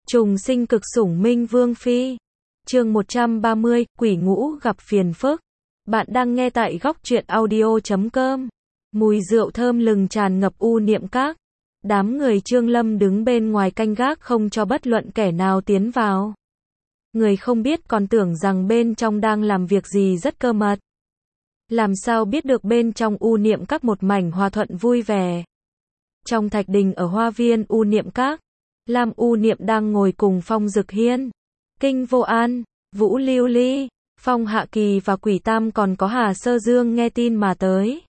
Trùng sinh cực sủng minh vương phi. Chương 130, quỷ ngũ gặp phiền phức. Bạn đang nghe tại góc truyện audio.com. Mùi rượu thơm lừng tràn ngập u niệm các. Đám người Trương Lâm đứng bên ngoài canh gác không cho bất luận kẻ nào tiến vào. Người không biết còn tưởng rằng bên trong đang làm việc gì rất cơ mật. Làm sao biết được bên trong u niệm các một mảnh hòa thuận vui vẻ. Trong thạch đình ở hoa viên u niệm các, Lam U Niệm đang ngồi cùng Phong Dực Hiên, Kinh Vô An, Vũ Lưu Ly, Phong Hạ Kỳ và Quỷ Tam còn có Hà Sơ Dương nghe tin mà tới.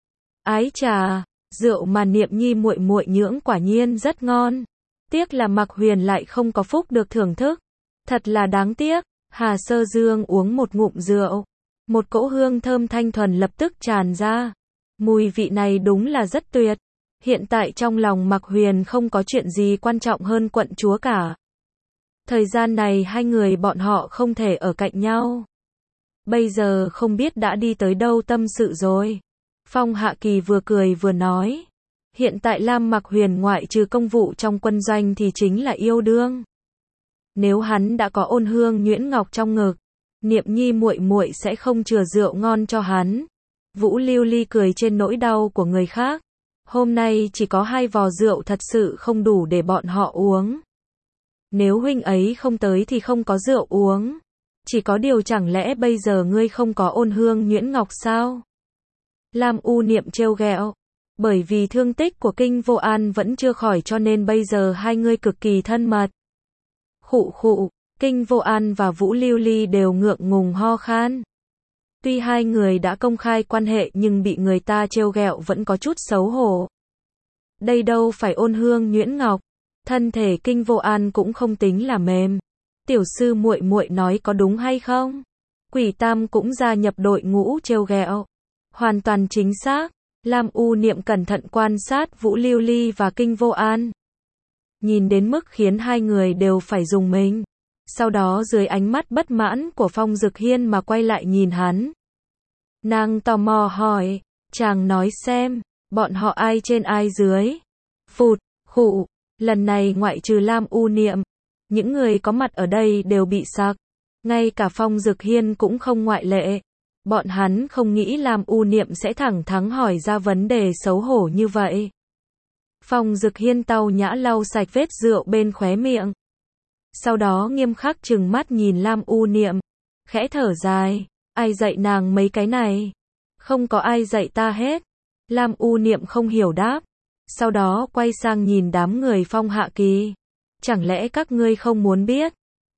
Ái chà, rượu mà Niệm Nhi muội muội nhưỡng quả nhiên rất ngon. Tiếc là Mạc Huyền lại không có phúc được thưởng thức. Thật là đáng tiếc. Hà Sơ Dương uống một ngụm rượu. Một cỗ hương thơm thanh thuần lập tức tràn ra. Mùi vị này đúng là rất tuyệt. Hiện tại trong lòng Mạc Huyền không có chuyện gì quan trọng hơn quận chúa cả. Thời gian này hai người bọn họ không thể ở cạnh nhau. Bây giờ không biết đã đi tới đâu tâm sự rồi. Phong Hạ Kỳ vừa cười vừa nói. Hiện tại Lam Mạc Huyền ngoại trừ công vụ trong quân doanh thì chính là yêu đương. Nếu hắn đã có ôn hương nhuyễn ngọc trong ngực, Niệm Nhi muội muội sẽ không chừa rượu ngon cho hắn. Vũ Lưu Ly cười trên nỗi đau của người khác. Hôm nay chỉ có 2 vò rượu thật sự không đủ để bọn họ uống. Nếu huynh ấy không tới thì không có rượu uống. Chỉ có điều chẳng lẽ bây giờ ngươi không có ôn hương nhuyễn ngọc sao? Lam U Niệm trêu ghẹo. Bởi vì thương tích của Kinh Vô An vẫn chưa khỏi cho nên bây giờ hai người cực kỳ thân mật. Khụ khụ, Kinh Vô An và Vũ Lưu Ly đều ngượng ngùng ho khan. Tuy hai người đã công khai quan hệ nhưng bị người ta trêu ghẹo vẫn có chút xấu hổ. Đây đâu phải ôn hương nhuyễn ngọc, thân thể Kinh Vô An cũng không tính là mềm. Tiểu sư muội muội nói có đúng hay không? Quỷ Tam cũng gia nhập đội ngũ trêu ghẹo. Hoàn toàn chính xác. Lam U Niệm cẩn thận quan sát Vũ Lưu Ly và Kinh Vô An. Nhìn đến mức khiến hai người đều phải rùng mình. Sau đó dưới ánh mắt bất mãn của Phong Dực Hiên mà quay lại nhìn hắn. Nàng tò mò hỏi, chàng nói xem, bọn họ ai trên ai dưới? Phụt, khụ, lần này ngoại trừ Lam U Niệm, những người có mặt ở đây đều bị sặc. Ngay cả Phong Dực Hiên cũng không ngoại lệ. Bọn hắn không nghĩ Lam U Niệm sẽ thẳng thắn hỏi ra vấn đề xấu hổ như vậy. Phong Dực Hiên tao nhã lau sạch vết rượu bên khóe miệng. Sau đó nghiêm khắc trừng mắt nhìn Lam U Niệm, khẽ thở dài, ai dạy nàng mấy cái này? Không có ai dạy ta hết. Lam U Niệm không hiểu đáp, sau đó quay sang nhìn đám người Phong Hạ Kỳ. Chẳng lẽ các ngươi không muốn biết?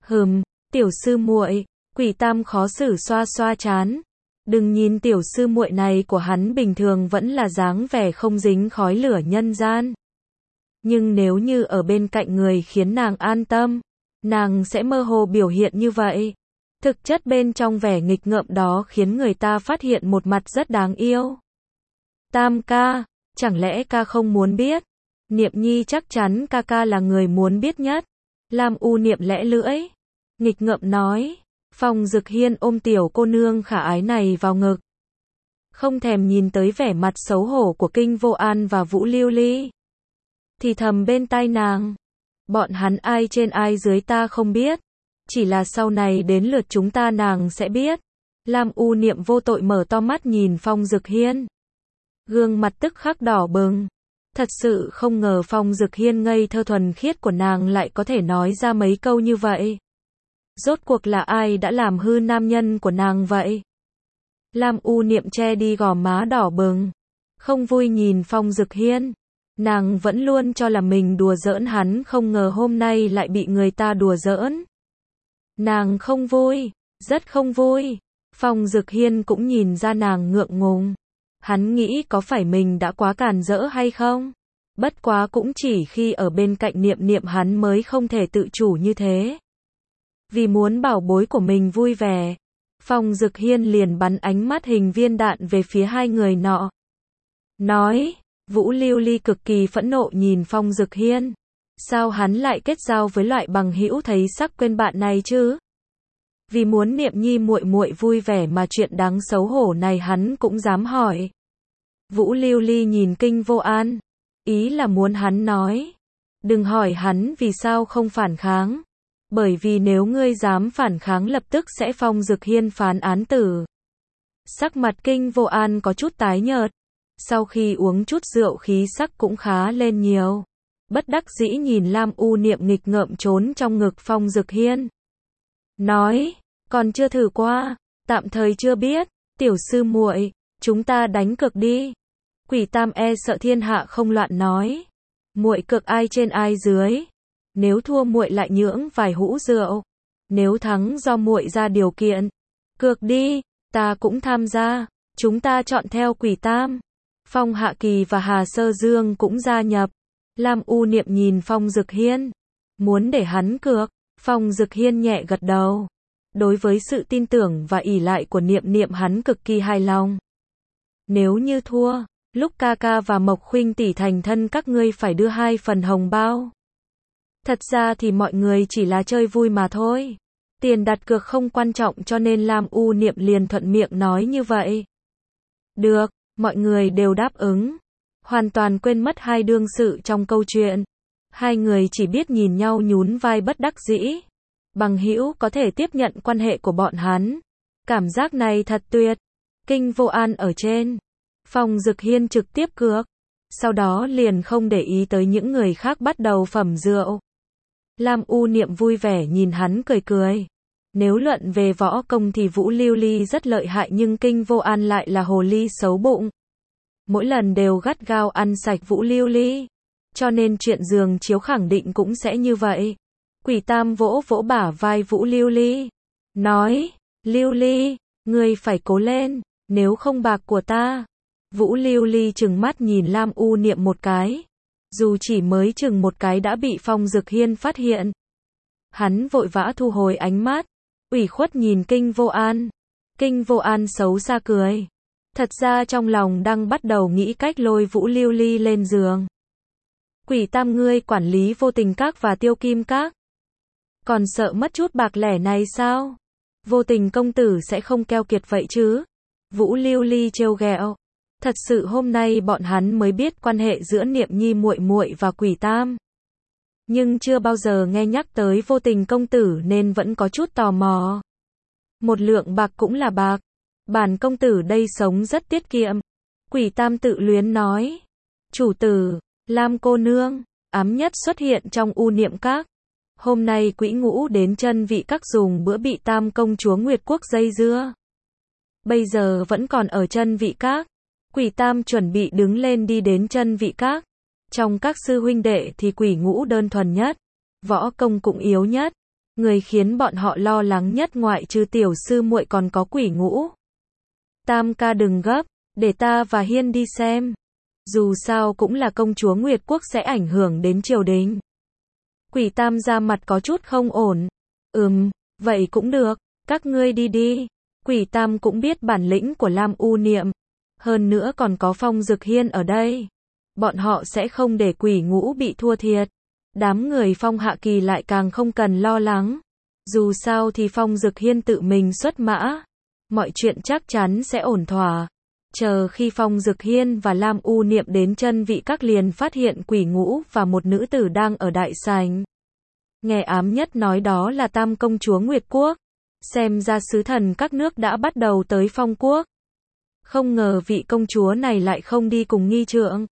Tiểu sư muội, Quỷ Tam khó xử xoa xoa trán. Đừng nhìn tiểu sư muội này của hắn bình thường vẫn là dáng vẻ không dính khói lửa nhân gian. Nhưng nếu như ở bên cạnh người khiến nàng an tâm, nàng sẽ mơ hồ biểu hiện như vậy. Thực chất bên trong vẻ nghịch ngợm đó khiến người ta phát hiện một mặt rất đáng yêu. Tam ca, chẳng lẽ ca không muốn biết? Niệm Nhi chắc chắn ca ca là người muốn biết nhất. Lam U Niệm lẽ lưỡi, nghịch ngợm nói. Phong Dực Hiên ôm tiểu cô nương khả ái này vào ngực. Không thèm nhìn tới vẻ mặt xấu hổ của Kinh Vô An và Vũ Lưu Ly. Thì thầm bên tai nàng. Bọn hắn ai trên ai dưới ta không biết. Chỉ là sau này đến lượt chúng ta nàng sẽ biết. Lam U Niệm vô tội mở to mắt nhìn Phong Dực Hiên. Gương mặt tức khắc đỏ bừng. Thật sự không ngờ Phong Dực Hiên ngây thơ thuần khiết của nàng lại có thể nói ra mấy câu như vậy. Rốt cuộc là ai đã làm hư nam nhân của nàng vậy? Lam U Niệm che đi gò má đỏ bừng. Không vui nhìn Phong Dực Hiên. Nàng vẫn luôn cho là mình đùa giỡn hắn, không ngờ hôm nay lại bị người ta đùa giỡn. Nàng không vui, rất không vui. Phong Dực Hiên cũng nhìn ra nàng ngượng ngùng. Hắn nghĩ có phải mình đã quá càn rỡ hay không? Bất quá cũng chỉ khi ở bên cạnh Niệm Niệm hắn mới không thể tự chủ như thế. Vì muốn bảo bối của mình vui vẻ, Phong Dực Hiên liền bắn ánh mắt hình viên đạn về phía hai người nọ. Nói, Vũ Lưu Ly cực kỳ phẫn nộ nhìn Phong Dực Hiên. Sao hắn lại kết giao với loại bằng hữu thấy sắc quên bạn này chứ? Vì muốn Niệm Nhi muội muội vui vẻ mà chuyện đáng xấu hổ này hắn cũng dám hỏi. Vũ Lưu Ly nhìn Kinh Vô An, ý là muốn hắn nói. Đừng hỏi hắn vì sao không phản kháng. Bởi vì nếu ngươi dám phản kháng lập tức sẽ Phong Dực Hiên phán án tử. Sắc mặt Kinh Vô An có chút tái nhợt. Sau khi uống chút rượu khí sắc cũng khá lên nhiều. Bất đắc dĩ nhìn Lam U Niệm nghịch ngợm trốn trong ngực Phong Dực Hiên. Nói, còn chưa thử qua, tạm thời chưa biết, tiểu sư muội, chúng ta đánh cược đi. Quỷ Tam e sợ thiên hạ không loạn nói. Muội cược ai trên ai dưới. Nếu thua muội lại nhưỡng vài hũ rượu. Nếu thắng do muội ra điều kiện. Cược đi, ta cũng tham gia. Chúng ta chọn theo Quỷ Tam. Phong Hạ Kỳ và Hà Sơ Dương cũng gia nhập. Lam U Niệm nhìn Phong Dực Hiên. Muốn để hắn cược. Phong Dực Hiên nhẹ gật đầu. Đối với sự tin tưởng và ỷ lại của Niệm Niệm hắn cực kỳ hài lòng. Nếu như thua, lúc ca ca và Mộc Khuynh tỷ thành thân các ngươi phải đưa 2 phần hồng bao. Thật ra thì mọi người chỉ là chơi vui mà thôi. Tiền đặt cược không quan trọng cho nên Lam U Niệm liền thuận miệng nói như vậy. Được, mọi người đều đáp ứng. Hoàn toàn quên mất hai đương sự trong câu chuyện. Hai người chỉ biết nhìn nhau nhún vai bất đắc dĩ. Bằng hữu có thể tiếp nhận quan hệ của bọn hắn. Cảm giác này thật tuyệt. Kinh Vô An ở trên. Phong Dực Hiên trực tiếp cược. Sau đó liền không để ý tới những người khác bắt đầu phẩm rượu. Lam U Niệm vui vẻ nhìn hắn cười cười. Nếu luận về võ công thì Vũ Lưu Ly rất lợi hại nhưng Kinh Vô An lại là hồ ly xấu bụng. Mỗi lần đều gắt gao ăn sạch Vũ Lưu Ly. Cho nên chuyện giường chiếu khẳng định cũng sẽ như vậy. Quỷ Tam vỗ vỗ bả vai Vũ Lưu Ly. Nói, Lưu Ly, ngươi phải cố lên, nếu không bạc của ta. Vũ Lưu Ly trừng mắt nhìn Lam U Niệm một cái. Dù chỉ mới chừng một cái đã bị Phong Dực Hiên phát hiện. Hắn vội vã thu hồi ánh mắt. Ủy khuất nhìn Kinh Vô An. Kinh Vô An xấu xa cười. Thật ra trong lòng đang bắt đầu nghĩ cách lôi Vũ Lưu Ly lên giường. Quỷ Tam ngươi quản lý Vô Tình Các và Tiêu Kim Các. Còn sợ mất chút bạc lẻ này sao? Vô Tình công tử sẽ không keo kiệt vậy chứ? Vũ Lưu Ly trêu ghẹo. Thật sự hôm nay bọn hắn mới biết quan hệ giữa Niệm Nhi muội muội và Quỷ Tam. Nhưng chưa bao giờ nghe nhắc tới Vô Tình công tử nên vẫn có chút tò mò. Một lượng bạc cũng là bạc. Bản công tử đây sống rất tiết kiệm. Quỷ Tam tự luyến nói. Chủ tử, Lam cô nương, ám nhất xuất hiện trong U Niệm Các. Hôm nay Quỹ Ngũ đến Chân Vị Các dùng bữa bị Tam công chúa Nguyệt Quốc dây dưa. Bây giờ vẫn còn ở Chân Vị Các. Quỷ Tam chuẩn bị đứng lên đi đến Chân Vị Các. Trong các sư huynh đệ thì Quỷ Ngũ đơn thuần nhất. Võ công cũng yếu nhất. Người khiến bọn họ lo lắng nhất ngoại trừ tiểu sư muội còn có Quỷ Ngũ. Tam ca đừng gấp, để ta và Hiên đi xem. Dù sao cũng là công chúa Nguyệt Quốc sẽ ảnh hưởng đến triều đình. Quỷ Tam ra mặt có chút không ổn. Vậy cũng được, các ngươi đi đi. Quỷ Tam cũng biết bản lĩnh của Lam U Niệm. Hơn nữa còn có Phong Dực Hiên ở đây. Bọn họ sẽ không để Quỷ Ngũ bị thua thiệt. Đám người Phong Hạ Kỳ lại càng không cần lo lắng. Dù sao thì Phong Dực Hiên tự mình xuất mã. Mọi chuyện chắc chắn sẽ ổn thỏa. Chờ khi Phong Dực Hiên và Lam U Niệm đến Chân Vị Các liền phát hiện Quỷ Ngũ và một nữ tử đang ở đại sảnh. Nghe ám nhất nói đó là Tam công chúa Nguyệt Quốc. Xem ra sứ thần các nước đã bắt đầu tới Phong Quốc. Không ngờ vị công chúa này lại không đi cùng nghi trượng.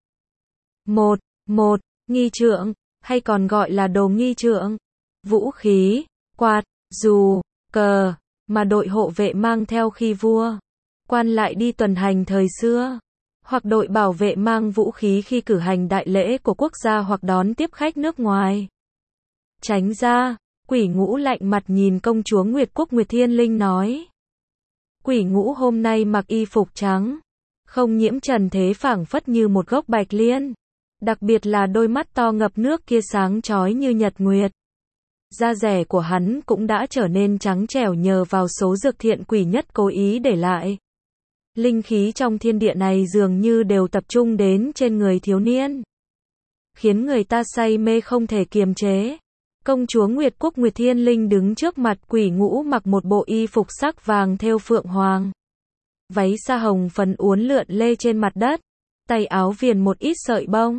Nghi trượng, hay còn gọi là đồ nghi trượng. Vũ khí, quạt, dù, cờ, mà đội hộ vệ mang theo khi vua quan lại đi tuần hành thời xưa. Hoặc đội bảo vệ mang vũ khí khi cử hành đại lễ của quốc gia hoặc đón tiếp khách nước ngoài. Tránh ra, Quỷ Ngũ lạnh mặt nhìn công chúa Nguyệt Quốc Nguyệt Thiên Linh nói. Quỷ Ngũ hôm nay mặc y phục trắng, không nhiễm trần thế phảng phất như một gốc bạch liên. Đặc biệt là đôi mắt to ngập nước kia sáng chói như nhật nguyệt. Da rẻ của hắn cũng đã trở nên trắng trẻo nhờ vào số dược thiện quỷ nhất cố ý để lại. Linh khí trong thiên địa này dường như đều tập trung đến trên người thiếu niên. Khiến người ta say mê không thể kiềm chế. Công chúa Nguyệt Quốc Nguyệt Thiên Linh đứng trước mặt Quỷ Ngũ mặc một bộ y phục sắc vàng thêu phượng hoàng. Váy sa hồng phấn uốn lượn lê trên mặt đất. Tay áo viền một ít sợi bông.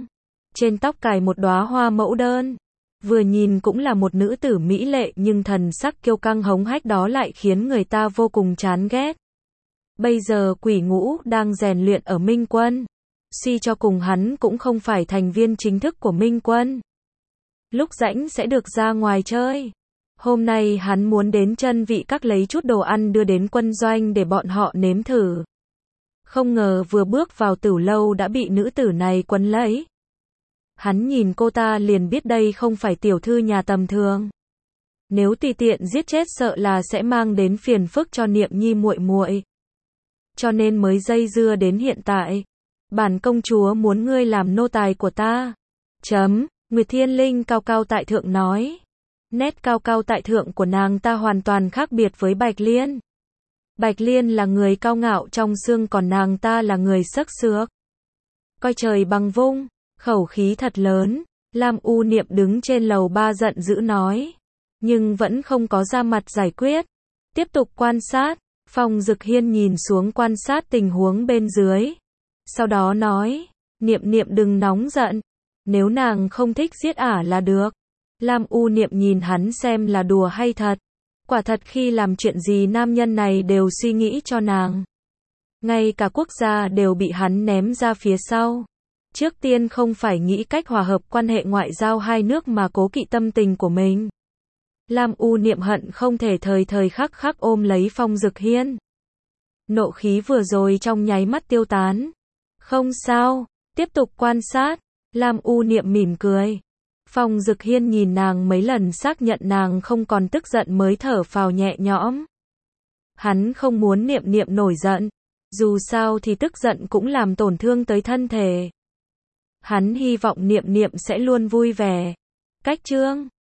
Trên tóc cài một đóa hoa mẫu đơn. Vừa nhìn cũng là một nữ tử mỹ lệ nhưng thần sắc kiêu căng hống hách đó lại khiến người ta vô cùng chán ghét. Bây giờ Quỷ Ngũ đang rèn luyện ở Minh Quân. Suy cho cùng hắn cũng không phải thành viên chính thức của Minh Quân. Lúc rảnh sẽ được ra ngoài chơi. Hôm nay hắn muốn đến Chân Vị Các lấy chút đồ ăn đưa đến quân doanh để bọn họ nếm thử. Không ngờ vừa bước vào Tửu lâu đã bị nữ tử này quấn lấy. Hắn nhìn cô ta liền biết đây không phải tiểu thư nhà tầm thường. Nếu tùy tiện giết chết sợ là sẽ mang đến phiền phức cho Niệm Nhi muội muội. Cho nên mới dây dưa đến hiện tại. Bản công chúa muốn ngươi làm nô tài của ta. Nguyệt Thiên Linh cao cao tại thượng nói. Nét cao cao tại thượng của nàng ta hoàn toàn khác biệt với Bạch Liên. Bạch Liên là người cao ngạo trong xương còn nàng ta là người xức xước. Coi trời bằng vung, khẩu khí thật lớn. Lam U Niệm đứng trên lầu 3 giận dữ nói. Nhưng vẫn không có ra mặt giải quyết. Tiếp tục quan sát. Phong Dực Hiên nhìn xuống quan sát tình huống bên dưới. Sau đó nói. Niệm Niệm đừng nóng giận. Nếu nàng không thích giết ả là được. Lam U Niệm nhìn hắn xem là đùa hay thật. Quả thật khi làm chuyện gì nam nhân này đều suy nghĩ cho nàng. Ngay cả quốc gia đều bị hắn ném ra phía sau. Trước tiên không phải nghĩ cách hòa hợp quan hệ ngoại giao hai nước mà cố kỵ tâm tình của mình. Lam U Niệm hận không thể thời thời khắc khắc ôm lấy Phong Dực Hiên. Nộ khí vừa rồi trong nháy mắt tiêu tán. Không sao, tiếp tục quan sát. Lam U Niệm mỉm cười. Phong Dực Hiên nhìn nàng mấy lần xác nhận nàng không còn tức giận mới thở phào nhẹ nhõm. Hắn không muốn Niệm Niệm nổi giận. Dù sao thì tức giận cũng làm tổn thương tới thân thể. Hắn hy vọng Niệm Niệm sẽ luôn vui vẻ. Cách chương